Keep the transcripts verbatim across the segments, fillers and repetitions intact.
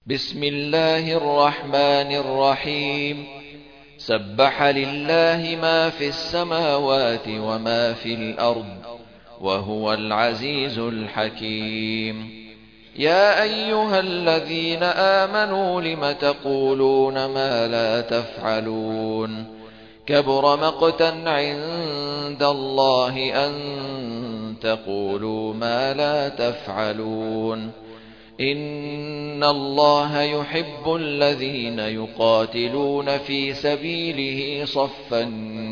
بسم الله الرحمن الرحيم. سبح لله ما في السماوات وما في الأرض وهو العزيز الحكيم. يا أيها الذين آمنوا لم تقولون ما لا تفعلون؟ كبر مقتا عند الله أن تقولوا ما لا تفعلون. إن الله يحب الذين يقاتلون في سبيله صفا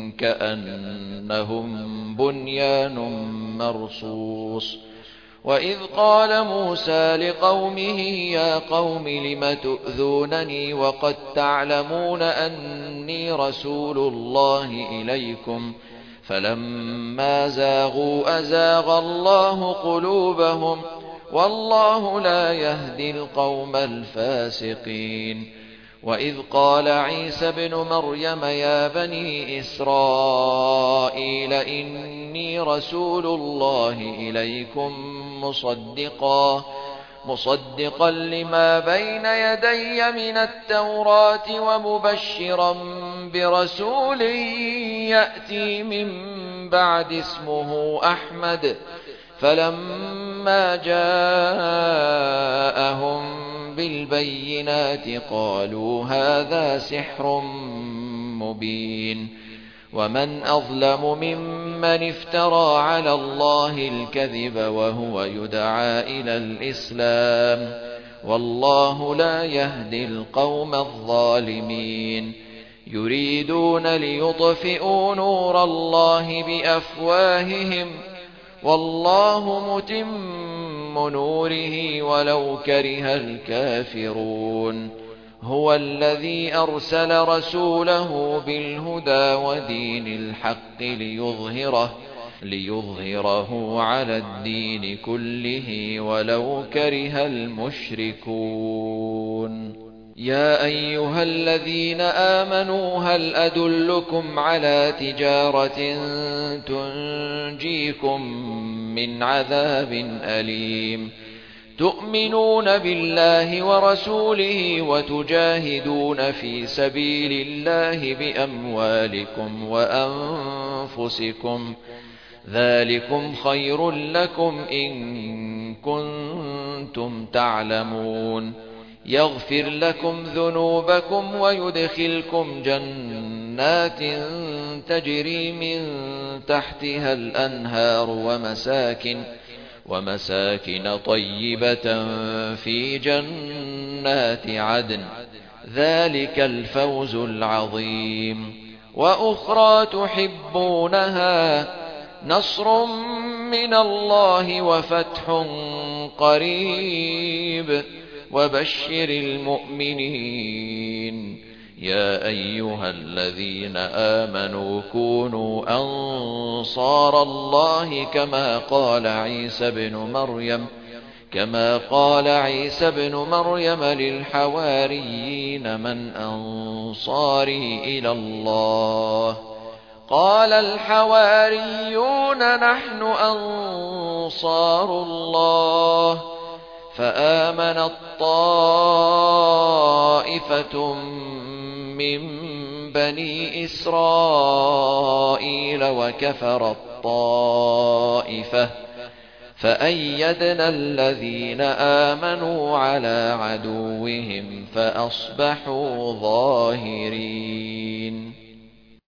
كأنهم بنيان مرصوص. وإذ قال موسى لقومه يا قوم لم تؤذونني وقد تعلمون أني رسول الله إليكم فلما زاغوا أزاغ الله قلوبهم والله لا يهدي القوم الفاسقين. وإذ قال عيسى ابن مريم يا بني إسرائيل إني رسول الله إليكم مصدقا مصدقا لما بين يدي من التوراة ومبشرا برسول يأتي من بعد اسمه أحمد. فلما جاءهم بالبينات قالوا هذا سحر مبين. ومن أظلم ممن افترى على الله الكذب وهو يدعى إلى الإسلام والله لا يهدي القوم الظالمين. يريدون ليطفئوا نور الله بأفواههم والله متم نوره ولو كره الكافرون. هو الذي أرسل رسوله بالهدى ودين الحق ليظهره, ليظهره على الدين كله ولو كره المشركون. يا أيها الذين آمنوا هل أدلكم على تجارة تنجيكم من عذاب أليم؟ تؤمنون بالله ورسوله وتجاهدون في سبيل الله بأموالكم وأنفسكم ذلكم خير لكم إن كنتم تعلمون. يغفر لكم ذنوبكم ويدخلكم جنات تجري من تحتها الأنهار ومساكن, ومساكن طيبة في جنات عدن ذلك الفوز العظيم. وأخرى تحبونها نصر من الله وفتح قريب وبشر المؤمنين. يا أيها الذين آمنوا كونوا أنصار الله كما قال عيسى بن مريم كما قال عيسى بن مريم للحواريين من أنصاري إلى الله؟ قال الحواريون نحن أنصار الله. فآمنت طائفة من بني إسرائيل وكفرت طائفة فأيدنا الذين آمنوا على عدوهم فأصبحوا ظاهرين.